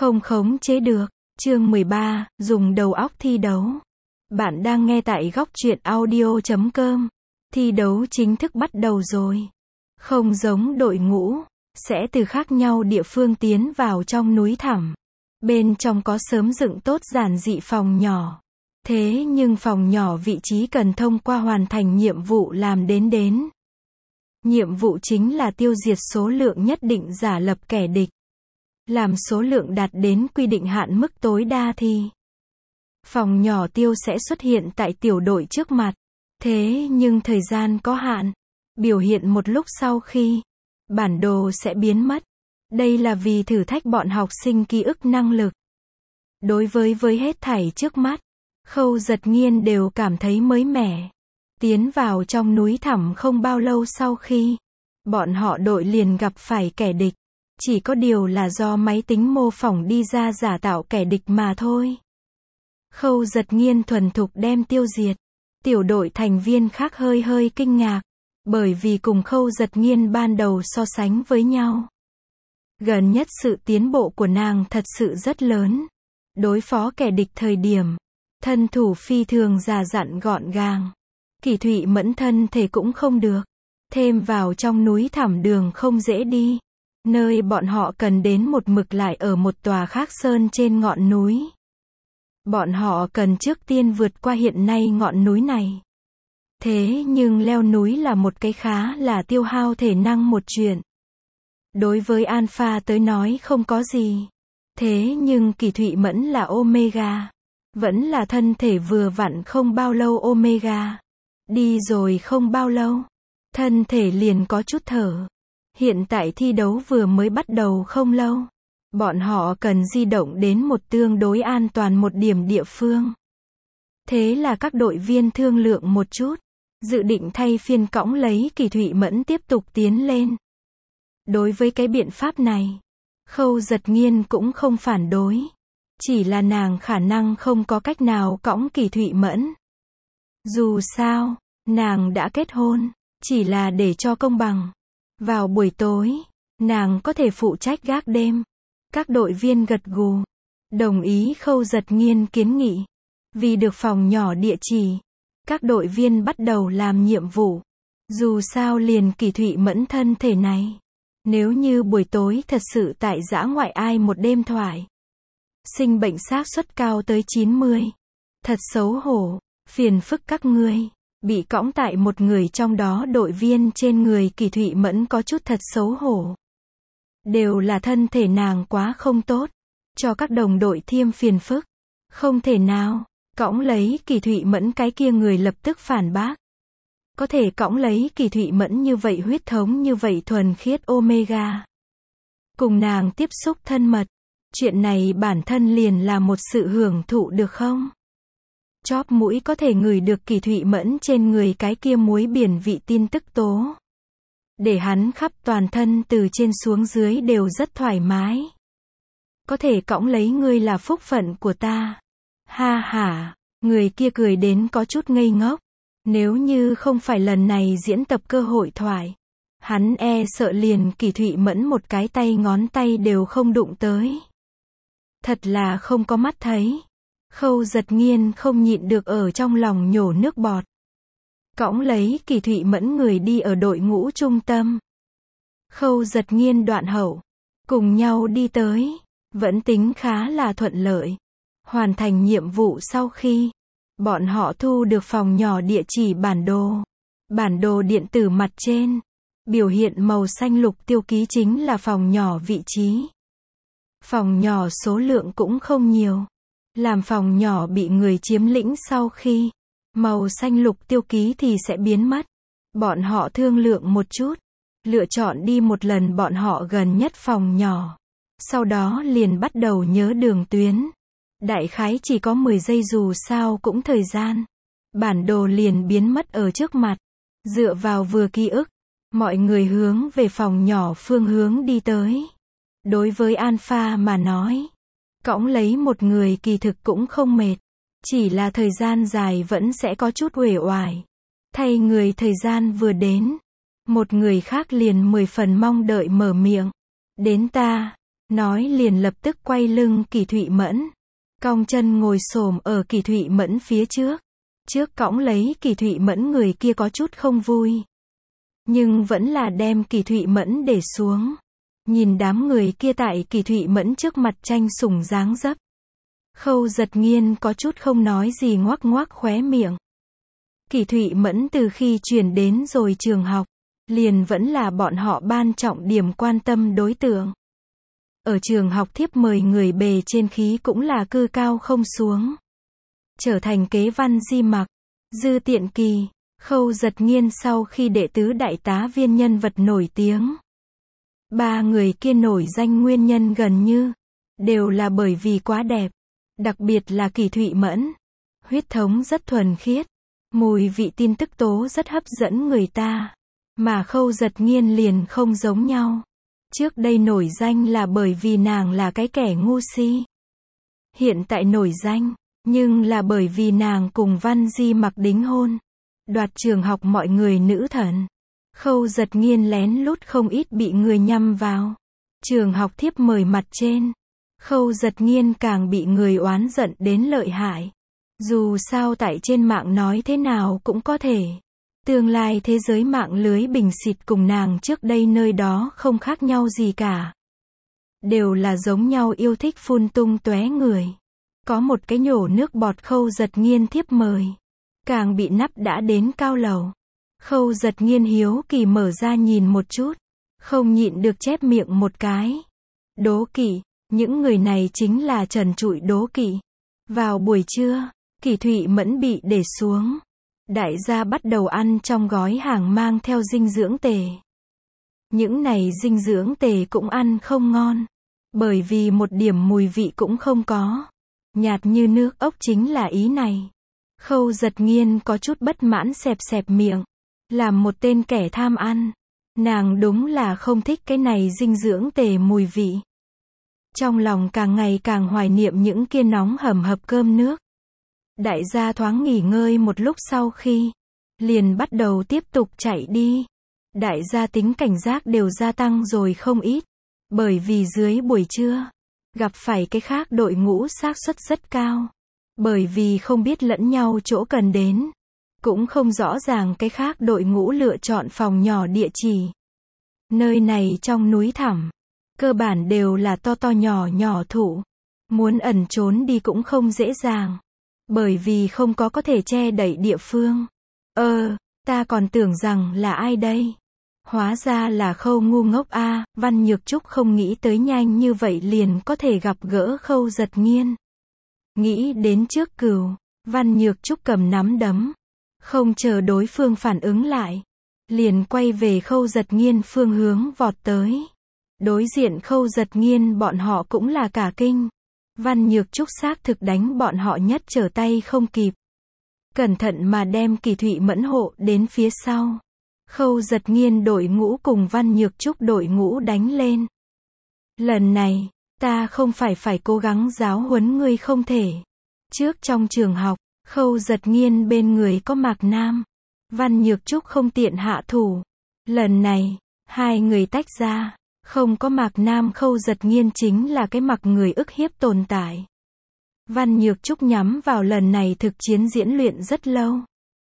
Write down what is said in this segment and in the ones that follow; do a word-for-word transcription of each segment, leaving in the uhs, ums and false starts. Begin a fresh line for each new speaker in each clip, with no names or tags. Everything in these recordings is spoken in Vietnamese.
Không khống chế được. Chương mười ba, dùng đầu óc thi đấu. Bạn đang nghe tại góc truyện audio chấm com. Thi đấu chính thức bắt đầu rồi. Không giống đội ngũ, sẽ từ khác nhau địa phương tiến vào trong núi thẳm. Bên trong có sớm dựng tốt giản dị phòng nhỏ. Thế nhưng phòng nhỏ vị trí cần thông qua hoàn thành nhiệm vụ làm đến đến. Nhiệm vụ chính là tiêu diệt số lượng nhất định giả lập kẻ địch. Làm số lượng đạt đến quy định hạn mức tối đa thì phòng nhỏ tiêu sẽ xuất hiện tại tiểu đội trước mặt. Thế nhưng thời gian có hạn. Biểu hiện một lúc sau khi bản đồ sẽ biến mất. Đây là vì thử thách bọn học sinh ký ức năng lực. Đối với với hết thảy trước mắt, Khâu Giật Nghiên đều cảm thấy mới mẻ. Tiến vào trong núi thẳm không bao lâu sau khi bọn họ đội liền gặp phải kẻ địch. Chỉ có điều là do máy tính mô phỏng đi ra giả tạo kẻ địch mà thôi. Khâu Giật Nghiên thuần thục đem tiêu diệt. Tiểu đội thành viên khác hơi hơi kinh ngạc. Bởi vì cùng Khâu Giật Nghiên ban đầu so sánh với nhau. Gần nhất sự tiến bộ của nàng thật sự rất lớn. Đối phó kẻ địch thời điểm. Thân thủ phi thường già dặn gọn gàng. Kỳ Thụy Mẫn thân thể cũng không được. Thêm vào trong núi thẳm đường không dễ đi. Nơi bọn họ cần đến một mực lại ở một tòa khác sơn trên ngọn núi. Bọn họ cần trước tiên vượt qua hiện nay ngọn núi này. Thế nhưng leo núi là một cái khá là tiêu hao thể năng một chuyện. Đối với Alpha tới nói không có gì. Thế nhưng Kỳ Thụy Mẫn là Omega. Vẫn là thân thể vừa vặn không bao lâu Omega. Đi rồi không bao lâu. Thân thể liền có chút thở. Hiện tại thi đấu vừa mới bắt đầu không lâu. Bọn họ cần di động đến một tương đối an toàn một điểm địa phương. Thế là các đội viên thương lượng một chút. Dự định thay phiên cõng lấy Kỳ Thụy Mẫn tiếp tục tiến lên. Đối với cái biện pháp này, Khâu Giật Nghiên cũng không phản đối. Chỉ là nàng khả năng không có cách nào cõng Kỳ Thụy Mẫn. Dù sao, nàng đã kết hôn. Chỉ là để cho công bằng. Vào buổi tối, nàng có thể phụ trách gác đêm. Các đội viên gật gù. Đồng ý Khâu Giật Nghiên kiến nghị. Vì được phòng nhỏ địa chỉ. Các đội viên bắt đầu làm nhiệm vụ. Dù sao liền Kỳ Thụy Mẫn thân thể này. Nếu như buổi tối thật sự tại dã ngoại ai một đêm thoại. Sinh bệnh xác suất cao tới chín mươi. Thật xấu hổ. Phiền phức các ngươi. Bị cõng tại một người trong đó đội viên trên người Kỳ Thụy Mẫn có chút thật xấu hổ. Đều là thân thể nàng quá không tốt. Cho các đồng đội thêm phiền phức. Không thể nào. Cõng lấy Kỳ Thụy Mẫn cái kia người lập tức phản bác. Có thể cõng lấy Kỳ Thụy Mẫn như vậy huyết thống như vậy thuần khiết Omega. Cùng nàng tiếp xúc thân mật. Chuyện này bản thân liền là một sự hưởng thụ được không? Chóp mũi có thể ngửi được Kỳ Thụy Mẫn trên người cái kia muối biển vị tin tức tố. Để hắn khắp toàn thân từ trên xuống dưới đều rất thoải mái. Có thể cõng lấy ngươi là phúc phận của ta. Ha ha, người kia cười đến có chút ngây ngốc. Nếu như không phải lần này diễn tập cơ hội thoại. Hắn e sợ liền Kỳ Thụy Mẫn một cái tay ngón tay đều không đụng tới. Thật là không có mắt thấy. Khâu Giật Nghiên không nhịn được ở trong lòng nhổ nước bọt. Cõng lấy Kỳ Thụy Mẫn người đi ở đội ngũ trung tâm. Khâu Giật Nghiên đoạn hậu. Cùng nhau đi tới. Vẫn tính khá là thuận lợi. Hoàn thành nhiệm vụ sau khi bọn họ thu được phòng nhỏ địa chỉ bản đồ. Bản đồ điện tử mặt trên. Biểu hiện màu xanh lục tiêu ký chính là phòng nhỏ vị trí. Phòng nhỏ số lượng cũng không nhiều. Làm phòng nhỏ bị người chiếm lĩnh sau khi màu xanh lục tiêu ký thì sẽ biến mất. Bọn họ thương lượng một chút. Lựa chọn đi một lần bọn họ gần nhất phòng nhỏ. Sau đó liền bắt đầu nhớ đường tuyến. Đại khái chỉ có mười giây dù sao cũng thời gian. Bản đồ liền biến mất ở trước mặt. Dựa vào vừa ký ức. Mọi người hướng về phòng nhỏ phương hướng đi tới. Đối với Alpha mà nói. Cõng lấy một người kỳ thực cũng không mệt. Chỉ là thời gian dài vẫn sẽ có chút uể oải. Thay người thời gian vừa đến. Một người khác liền mười phần mong đợi mở miệng. Đến ta. nói liền lập tức quay lưng Kỳ Thụy Mẫn, cong chân ngồi xổm ở Kỳ Thụy Mẫn phía trước. Trước cõng lấy Kỳ Thụy Mẫn người kia có chút không vui, nhưng vẫn là đem Kỳ Thụy Mẫn để xuống. Nhìn đám người kia tại Kỳ Thụy Mẫn trước mặt tranh sủng dáng dấp, Khâu Giật Nghiên có chút không nói gì ngoắc ngoắc khóe miệng. Kỳ Thụy Mẫn từ khi chuyển đến rồi trường học, liền vẫn là bọn họ ban trọng điểm quan tâm đối tượng. Ở trường học thiếp mời người bề trên khí cũng là cư cao không xuống. Trở thành kế văn Di Mặc, Dư Tiện Kỳ, Khâu Giật Nghiên sau khi đệ tứ đại tá viên nhân vật nổi tiếng. Ba người kia nổi danh nguyên nhân gần như đều là bởi vì quá đẹp. Đặc biệt là Kỳ Thụy Mẫn, huyết thống rất thuần khiết, mùi vị tin tức tố rất hấp dẫn người ta. Mà Khâu Giật Nghiên liền không giống nhau. Trước đây nổi danh là bởi vì nàng là cái kẻ ngu si. Hiện tại nổi danh, nhưng là bởi vì nàng cùng Văn Di Mặc đính hôn, đoạt trường học mọi người nữ thần. Khâu Giật Nghiên lén lút không ít bị người nhăm vào. Trường học thiếp mời mặt trên, Khâu Giật Nghiên càng bị người oán giận đến lợi hại. Dù sao tại trên mạng nói thế nào cũng có thể. Tương lai thế giới mạng lưới bình xịt cùng nàng trước đây nơi đó không khác nhau gì cả. Đều là giống nhau yêu thích phun tung tóe người. Có một cái nhổ nước bọt Khâu Giật Nghiên thiếp mời, càng bị nắp đã đến cao lầu. Khâu Giật Nghiên hiếu kỳ mở ra nhìn một chút, không nhịn được chép miệng một cái. Đố kỵ, những người này chính là trần trụi đố kỵ. Vào buổi trưa, Kỳ Thụy Mẫn bị để xuống. Đại gia bắt đầu ăn trong gói hàng mang theo dinh dưỡng tề. Những này dinh dưỡng tề cũng ăn không ngon, bởi vì một điểm mùi vị cũng không có. Nhạt như nước ốc chính là ý này. Khâu Giật Nghiên có chút bất mãn xẹp xẹp miệng. Làm một tên kẻ tham ăn, nàng đúng là không thích cái này dinh dưỡng tề mùi vị. Trong lòng càng ngày càng hoài niệm những kia nóng hầm hập cơm nước. Đại gia thoáng nghỉ ngơi một lúc sau khi, liền bắt đầu tiếp tục chạy đi. Đại gia tính cảnh giác đều gia tăng rồi không ít, bởi vì dưới buổi trưa, gặp phải cái khác đội ngũ xác suất rất cao. Bởi vì không biết lẫn nhau chỗ cần đến, cũng không rõ ràng cái khác đội ngũ lựa chọn phòng nhỏ địa chỉ. Nơi này trong núi thẳm, cơ bản đều là to to nhỏ nhỏ thụ. Muốn ẩn trốn đi cũng không dễ dàng, bởi vì không có có thể che đậy địa phương. Ơ, ta còn tưởng rằng là ai đây? Hóa ra là Khâu ngu ngốc a. Văn Nhược Trúc không nghĩ tới nhanh như vậy liền có thể gặp gỡ Khâu Giật Nghiên. Nghĩ đến trước cừu, Văn Nhược Trúc cầm nắm đấm, không chờ đối phương phản ứng lại, liền quay về Khâu Giật Nghiên phương hướng vọt tới. Đối diện Khâu Giật Nghiên bọn họ cũng là cả kinh. Văn Nhược Trúc xác thực đánh bọn họ nhất trở tay không kịp. Cẩn thận mà đem Kỳ Thụy Mẫn hộ đến phía sau. Khâu Giật Nghiên đội ngũ cùng Văn Nhược Trúc đội ngũ đánh lên. Lần này, ta không phải phải cố gắng giáo huấn ngươi không thể. Trước trong trường học, Khâu Giật Nghiên bên người có Mạc Nam. Văn Nhược Trúc không tiện hạ thủ. Lần này, hai người tách ra. Không có Mạc Nam Khâu Giật Nghiên chính là cái mặc người ức hiếp tồn tại. Văn Nhược Trúc nhắm vào lần này thực chiến diễn luyện rất lâu.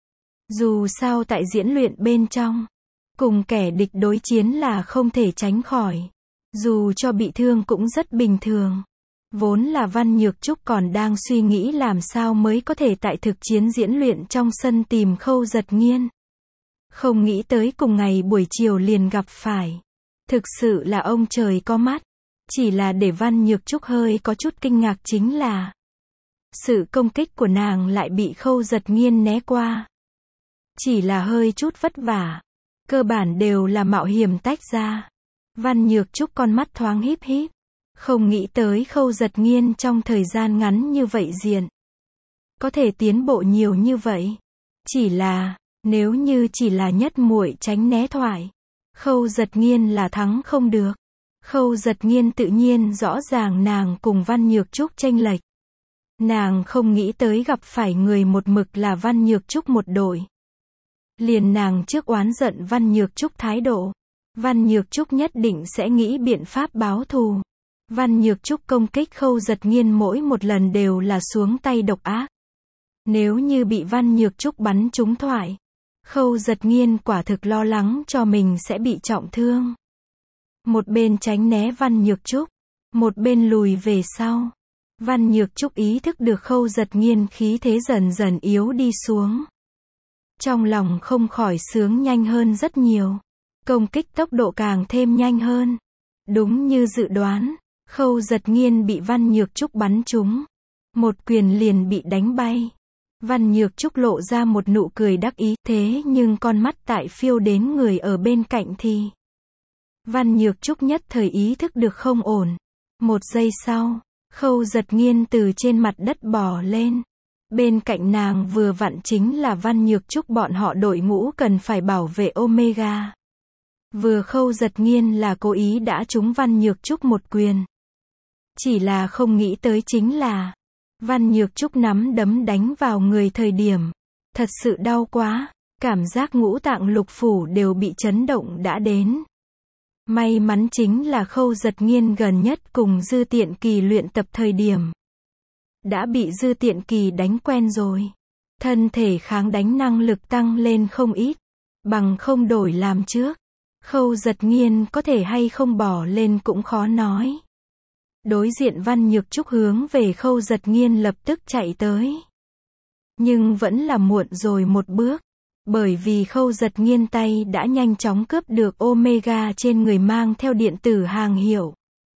Dù sao tại diễn luyện bên trong, cùng kẻ địch đối chiến là không thể tránh khỏi. Dù cho bị thương cũng rất bình thường. Vốn là Văn Nhược Trúc còn đang suy nghĩ làm sao mới có thể tại thực chiến diễn luyện trong sân tìm Khâu Giật Nghiên. Không nghĩ tới cùng ngày buổi chiều liền gặp phải. Thực sự là ông trời có mắt. Chỉ là để Văn Nhược Trúc hơi có chút kinh ngạc chính là sự công kích của nàng lại bị Khâu Giật Nghiên né qua. Chỉ là hơi chút vất vả. Cơ bản đều là mạo hiểm tách ra. Văn Nhược Trúc con mắt thoáng híp híp. Không nghĩ tới Khâu Giật Nghiên trong thời gian ngắn như vậy diện có thể tiến bộ nhiều như vậy. Chỉ là, nếu như chỉ là nhất muội tránh né thoại, Khâu Giật Nghiên là thắng không được. Khâu Giật Nghiên tự nhiên rõ ràng nàng cùng Văn Nhược Trúc chênh lệch. Nàng không nghĩ tới gặp phải người một mực là Văn Nhược Trúc một đội. Liền nàng trước oán giận Văn Nhược Trúc thái độ. Văn Nhược Trúc nhất định sẽ nghĩ biện pháp báo thù. Văn Nhược Trúc công kích Khâu Giật Nghiên mỗi một lần đều là xuống tay độc ác. Nếu như bị Văn Nhược Trúc bắn trúng thoại, Khâu Giật Nghiên quả thực lo lắng cho mình sẽ bị trọng thương. Một bên tránh né Văn Nhược Trúc, một bên lùi về sau. Văn Nhược Trúc ý thức được Khâu Giật Nghiên khí thế dần dần yếu đi xuống. Trong lòng không khỏi sướng nhanh hơn rất nhiều. Công kích tốc độ càng thêm nhanh hơn. Đúng như dự đoán, Khâu Giật Nghiên bị Văn Nhược Trúc bắn trúng. Một quyền liền bị đánh bay. Văn Nhược Trúc lộ ra một nụ cười đắc ý, thế nhưng con mắt tại phiêu đến người ở bên cạnh thì. Văn Nhược Trúc nhất thời ý thức được không ổn. Một giây sau, Khâu Giật Nghiên từ trên mặt đất bò lên. Bên cạnh nàng vừa vặn chính là Văn Nhược Trúc bọn họ đội ngũ cần phải bảo vệ Omega. Vừa Khâu Giật Nghiên là cố ý đã trúng Văn Nhược Trúc một quyền. Chỉ là không nghĩ tới chính là Văn Nhược Trúc nắm đấm đánh vào người thời điểm. Thật sự đau quá. Cảm giác ngũ tạng lục phủ đều bị chấn động đã đến. May mắn chính là Khâu Giật Nghiên gần nhất cùng Dư Tiện Kỳ luyện tập thời điểm. Đã bị Dư Tiện Kỳ đánh quen rồi. Thân thể kháng đánh năng lực tăng lên không ít. Bằng không đổi làm trước. Khâu Giật Nghiên có thể hay không bỏ lên cũng khó nói. Đối diện Văn Nhược Trúc hướng về Khâu Giật Nghiên lập tức chạy tới. Nhưng vẫn là muộn rồi một bước. Bởi vì Khâu Giật Nghiên tay đã nhanh chóng cướp được Omega trên người mang theo điện tử hàng hiệu.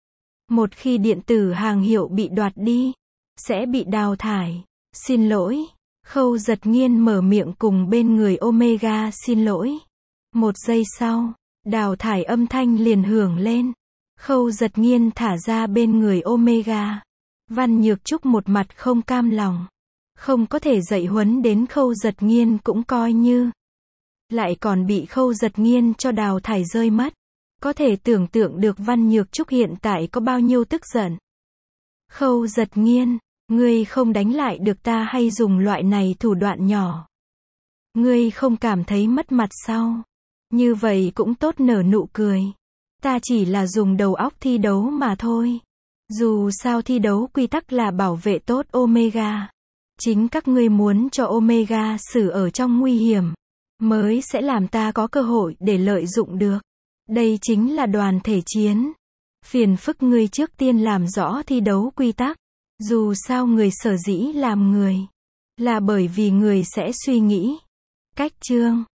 Một khi điện tử hàng hiệu bị đoạt đi, sẽ bị đào thải. Xin lỗi. Khâu Giật Nghiên mở miệng cùng bên người Omega xin lỗi. Một giây sau, đào thải âm thanh liền hưởng lên. Khâu Giật Nghiên thả ra bên người Omega. Văn Nhược Trúc một mặt không cam lòng. Không có thể dạy huấn đến Khâu Giật Nghiên cũng coi như. Lại còn bị Khâu Giật Nghiên cho đào thải rơi mất. Có thể tưởng tượng được Văn Nhược Trúc hiện tại có bao nhiêu tức giận. Khâu Giật Nghiên, ngươi không đánh lại được ta hay dùng loại này thủ đoạn nhỏ. Ngươi không cảm thấy mất mặt sao? Như vậy cũng tốt nở nụ cười. Ta chỉ là dùng đầu óc thi đấu mà thôi. Dù sao thi đấu quy tắc là bảo vệ tốt Omega. Chính các ngươi muốn cho Omega xử ở trong nguy hiểm, mới sẽ làm ta có cơ hội để lợi dụng được. Đây chính là đoàn thể chiến. Phiền phức ngươi trước tiên làm rõ thi đấu quy tắc. Dù sao người sở dĩ làm người, là bởi vì người sẽ suy nghĩ. Cách chương